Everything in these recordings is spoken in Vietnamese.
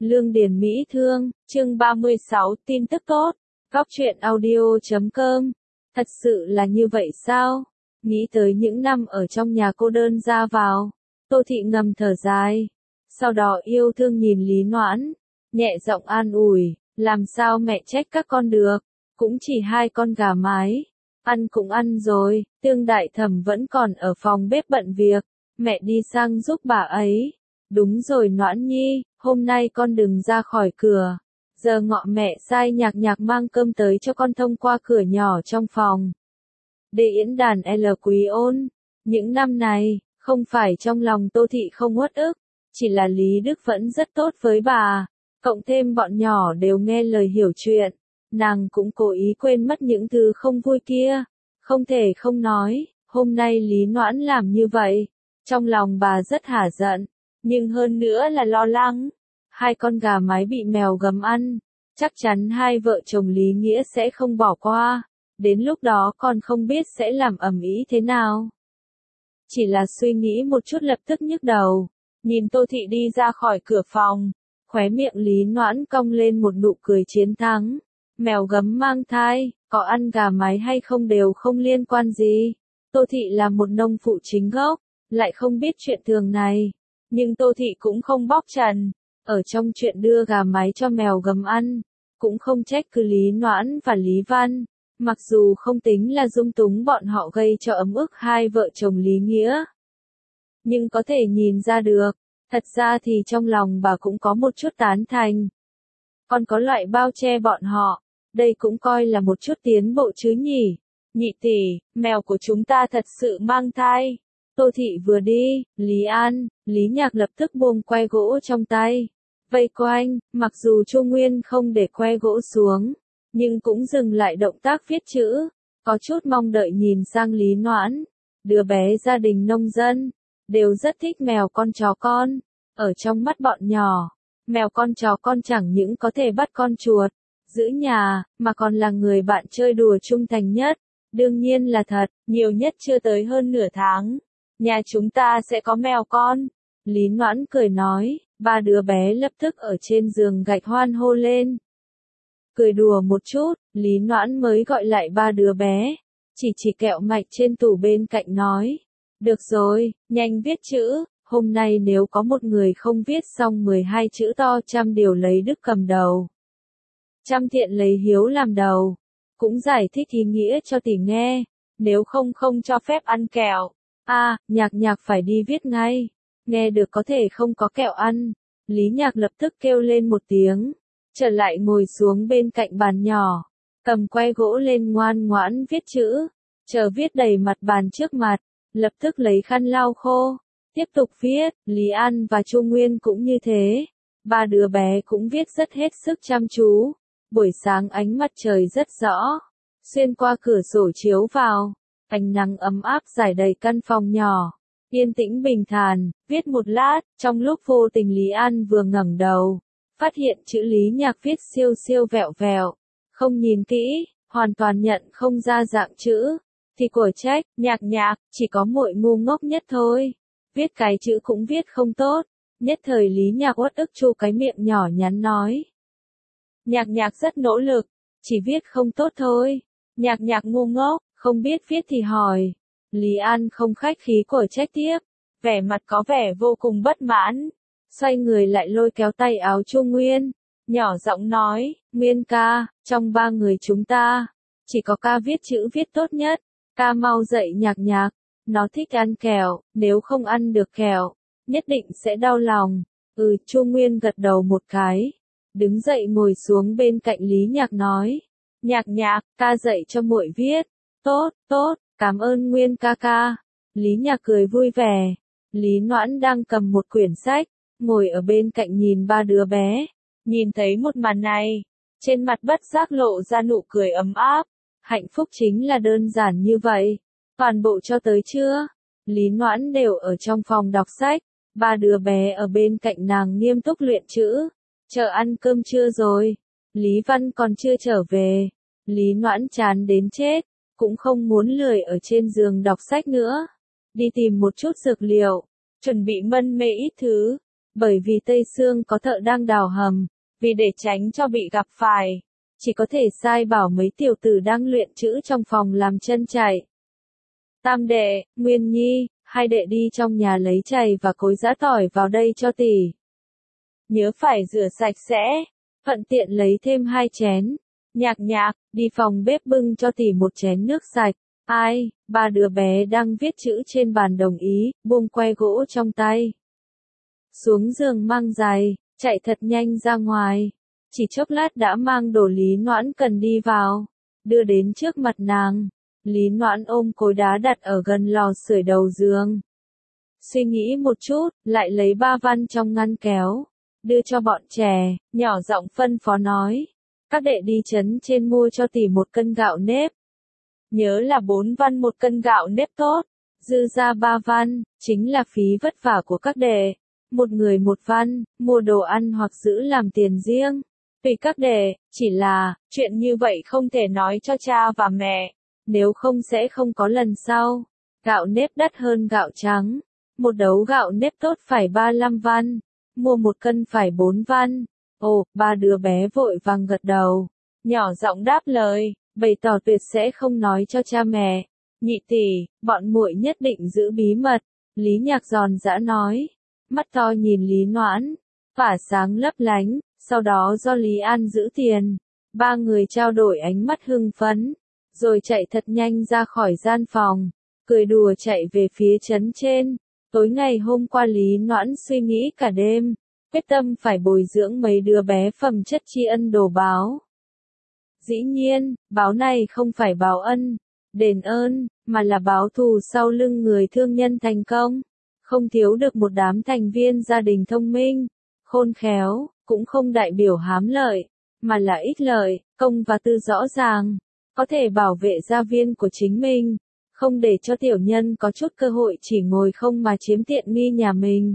Lương Điền Mỹ Thương, chương 36, tin tức tốt. Góc truyện audio.com. Thật sự là như vậy sao? Nghĩ tới những năm ở trong nhà cô đơn ra vào, Tô Thị ngầm thở dài. Sau đó yêu thương nhìn Lý Noãn, nhẹ giọng an ủi, làm sao mẹ trách các con được, cũng chỉ 2 con gà mái. Ăn cũng ăn rồi, Tương Đại Thẩm vẫn còn ở phòng bếp bận việc, mẹ đi sang giúp bà ấy. Đúng rồi Noãn Nhi, hôm nay con đừng ra khỏi cửa. Giờ ngọ mẹ sai Nhạc Nhạc mang cơm tới cho con thông qua cửa nhỏ trong phòng. Để yến đàn L Quý Ôn. Những năm này, không phải trong lòng Tô Thị không uất ức, chỉ là Lý Đức vẫn rất tốt với bà, cộng thêm bọn nhỏ đều nghe lời hiểu chuyện, nàng cũng cố ý quên mất những thứ không vui kia. Không thể không nói, hôm nay Lý Noãn làm như vậy, trong lòng bà rất hả giận, nhưng hơn nữa là lo lắng. 2 con gà mái bị mèo gầm ăn, chắc chắn 2 vợ chồng Lý Nghĩa sẽ không bỏ qua, đến lúc đó còn không biết sẽ làm ầm ĩ thế nào. Chỉ là suy nghĩ một chút lập tức nhức đầu, nhìn Tô Thị đi ra khỏi cửa phòng, khóe miệng Lý Noãn cong lên một nụ cười chiến thắng. Mèo gấm mang thai, có ăn gà mái hay không đều không liên quan gì. Tô Thị là một nông phụ chính gốc, lại không biết chuyện thường này. Nhưng Tô Thị cũng không bóc trần, ở trong chuyện đưa gà mái cho mèo gấm ăn, cũng không trách cứ Lý Noãn và Lý Văn. Mặc dù không tính là dung túng bọn họ gây cho ấm ức 2 vợ chồng Lý Nghĩa, nhưng có thể nhìn ra được, thật ra thì trong lòng bà cũng có một chút tán thành. Còn có loại bao che bọn họ, đây cũng coi là một chút tiến bộ chứ nhỉ. Nhị tỷ, mèo của chúng ta thật sự mang thai. Tô Thị vừa đi, Lý An, Lý Nhạc lập tức buông que gỗ trong tay, vây quanh, mặc dù Chu Nguyên không để que gỗ xuống, nhưng cũng dừng lại động tác viết chữ, có chút mong đợi nhìn sang Lý Noãn. Đứa bé gia đình nông dân, đều rất thích mèo con chó con. Ở trong mắt bọn nhỏ, mèo con chó con chẳng những có thể bắt con chuột, giữ nhà, mà còn là người bạn chơi đùa trung thành nhất. Đương nhiên là thật, nhiều nhất chưa tới hơn nửa tháng, nhà chúng ta sẽ có mèo con. Lý Noãn cười nói, 3 đứa bé lập tức ở trên giường gạch hoan hô lên. Cười đùa một chút, Lý Noãn mới gọi lại 3 đứa bé, chỉ kẹo mạch trên tủ bên cạnh nói. Được rồi, nhanh viết chữ, hôm nay nếu có một người không viết xong 12 chữ to trăm điều lấy đức cầm đầu. Trăm thiện lấy hiếu làm đầu, cũng giải thích ý nghĩa cho tỷ nghe, nếu không không cho phép ăn kẹo. Nhạc Nhạc phải đi viết ngay, nghe được có thể không có kẹo ăn. Lý Nhạc lập tức kêu lên một tiếng, trở lại ngồi xuống bên cạnh bàn nhỏ, cầm que gỗ lên ngoan ngoãn viết chữ, chờ viết đầy mặt bàn trước mặt, lập tức lấy khăn lau khô, tiếp tục viết. Lý An và Chu Nguyên cũng như thế, 3 đứa bé cũng viết rất hết sức chăm chú. Buổi sáng ánh mặt trời rất rõ, xuyên qua cửa sổ chiếu vào, ánh nắng ấm áp rải đầy căn phòng nhỏ, yên tĩnh bình thản. Viết một lát, trong lúc vô tình Lý An vừa ngẩng đầu, phát hiện chữ Lý Nhạc viết siêu siêu vẹo vẹo, không nhìn kỹ, hoàn toàn nhận không ra dạng chữ, thì của trách, Nhạc Nhạc, chỉ có muội ngu ngốc nhất thôi, viết cái chữ cũng viết không tốt. Nhất thời Lý Nhạc uất ức chu cái miệng nhỏ nhắn nói. Nhạc Nhạc rất nỗ lực, chỉ viết không tốt thôi. Nhạc Nhạc ngu ngốc, không biết viết thì hỏi. Lý An không khách khí của trách tiếp, vẻ mặt có vẻ vô cùng bất mãn, xoay người lại lôi kéo tay áo Chu Nguyên, nhỏ giọng nói, Nguyên ca, trong 3 người chúng ta, chỉ có ca viết chữ viết tốt nhất, ca mau dạy Nhạc Nhạc, nó thích ăn kẹo, nếu không ăn được kẹo, nhất định sẽ đau lòng. Chu Nguyên gật đầu một cái, đứng dậy ngồi xuống bên cạnh Lý Nhạc nói, Nhạc Nhạc, ca dạy cho muội viết. Tốt, tốt, cảm ơn Nguyên ca ca. Lý Nhạc cười vui vẻ. Lý Noãn đang cầm một quyển sách, ngồi ở bên cạnh nhìn 3 đứa bé. Nhìn thấy một màn này, trên mặt bất giác lộ ra nụ cười ấm áp. Hạnh phúc chính là đơn giản như vậy. Toàn bộ cho tới trưa, Lý Noãn đều ở trong phòng đọc sách. 3 đứa bé ở bên cạnh nàng nghiêm túc luyện chữ. Chờ ăn cơm trưa rồi. Lý Văn còn chưa trở về. Lý Noãn chán đến chết, cũng không muốn lười ở trên giường đọc sách nữa. Đi tìm một chút dược liệu, chuẩn bị mân mê ít thứ. Bởi vì Tây Sương có thợ đang đào hầm, vì để tránh cho bị gặp phải, chỉ có thể sai bảo mấy tiểu tử đang luyện chữ trong phòng làm chân chạy. Tam đệ, Nguyên Nhi, hai đệ đi trong nhà lấy chày và cối giã tỏi vào đây cho tỷ. Nhớ phải rửa sạch sẽ, thuận tiện lấy thêm 2 chén. Nhạc nhạc, đi phòng bếp bưng cho tỷ một chén nước sạch. Ai, ba đứa bé đang viết chữ trên bàn đồng ý, buông que gỗ trong tay. Xuống giường mang giày, chạy thật nhanh ra ngoài. Chỉ chốc lát đã mang đồ Lý Noãn cần đi vào, đưa đến trước mặt nàng. Lý Noãn ôm cối đá đặt ở gần lò sưởi đầu giường. Suy nghĩ một chút, lại lấy 3 văn trong ngăn kéo, đưa cho bọn trẻ, nhỏ giọng phân phó nói. Các đệ đi trấn trên mua cho tỷ 1 cân gạo nếp. Nhớ là 4 văn 1 cân gạo nếp tốt, dư ra 3 văn, chính là phí vất vả của các đệ. Một người 1 văn, mua đồ ăn hoặc giữ làm tiền riêng. Tùy các đệ, chỉ là, chuyện như vậy không thể nói cho cha và mẹ, nếu không sẽ không có lần sau. Gạo nếp đắt hơn gạo trắng, một đấu gạo nếp tốt phải 35 văn, mua 1 cân phải 4 văn. Ồ, ba đứa bé vội vàng gật đầu, nhỏ giọng đáp lời, bày tỏ tuyệt sẽ không nói cho cha mẹ. Nhị tỷ, bọn muội nhất định giữ bí mật. Lý Nhạc giòn giã nói, mắt to nhìn Lý Noãn, tỏa sáng lấp lánh, sau đó do Lý An giữ tiền. 3 người trao đổi ánh mắt hưng phấn, rồi chạy thật nhanh ra khỏi gian phòng, cười đùa chạy về phía trấn trên. Tối ngày hôm qua Lý Noãn suy nghĩ cả đêm, quyết tâm phải bồi dưỡng mấy đứa bé phẩm chất tri ân đồ báo. Dĩ nhiên, báo này không phải báo ân, đền ơn, mà là báo thù sau lưng người thương nhân thành công. Không thiếu được một đám thành viên gia đình thông minh, khôn khéo, cũng không đại biểu hám lợi, mà là ích lợi, công và tư rõ ràng, có thể bảo vệ gia viên của chính mình, không để cho tiểu nhân có chút cơ hội chỉ ngồi không mà chiếm tiện nghi nhà mình.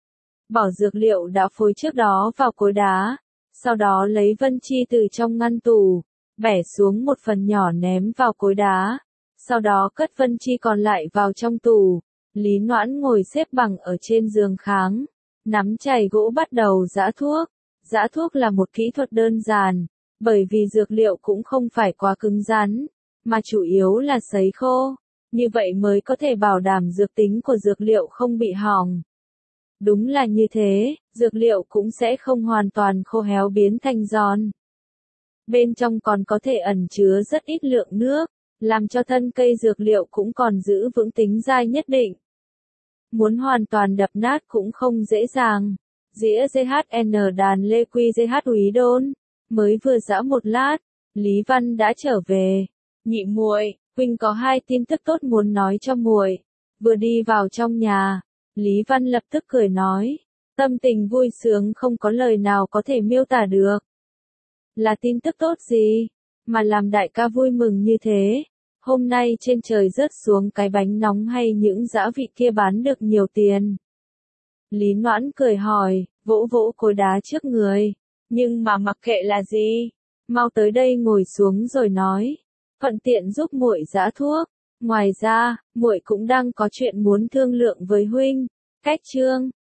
Bỏ dược liệu đã phối trước đó vào cối đá, sau đó lấy vân chi từ trong ngăn tủ, bẻ xuống một phần nhỏ ném vào cối đá, sau đó cất vân chi còn lại vào trong tủ. Lý Noãn ngồi xếp bằng ở trên giường kháng, nắm chày gỗ bắt đầu giã thuốc. Giã thuốc là một kỹ thuật đơn giản, bởi vì dược liệu cũng không phải quá cứng rắn, mà chủ yếu là sấy khô, như vậy mới có thể bảo đảm dược tính của dược liệu không bị hỏng. Đúng là như thế, dược liệu cũng sẽ không hoàn toàn khô héo biến thành giòn. Bên trong còn có thể ẩn chứa rất ít lượng nước, làm cho thân cây dược liệu cũng còn giữ vững tính dai nhất định. Muốn hoàn toàn đập nát cũng không dễ dàng. Dĩa GHN đàn Lê Quy GH Úy Đôn, mới vừa giã một lát, Lý Văn đã trở về. Nhị muội, huynh có 2 tin tức tốt muốn nói cho muội. Vừa đi vào trong nhà, Lý Văn lập tức cười nói, tâm tình vui sướng không có lời nào có thể miêu tả được. Là tin tức tốt gì, mà làm đại ca vui mừng như thế? Hôm nay trên trời rớt xuống cái bánh nóng hay những dã vị kia bán được nhiều tiền? Lý Noãn cười hỏi, vỗ vỗ cối đá trước người. Nhưng mà mặc kệ là gì, mau tới đây ngồi xuống rồi nói. Thuận tiện giúp muội giã thuốc. Ngoài ra, muội cũng đang có chuyện muốn thương lượng với huynh. Cách chương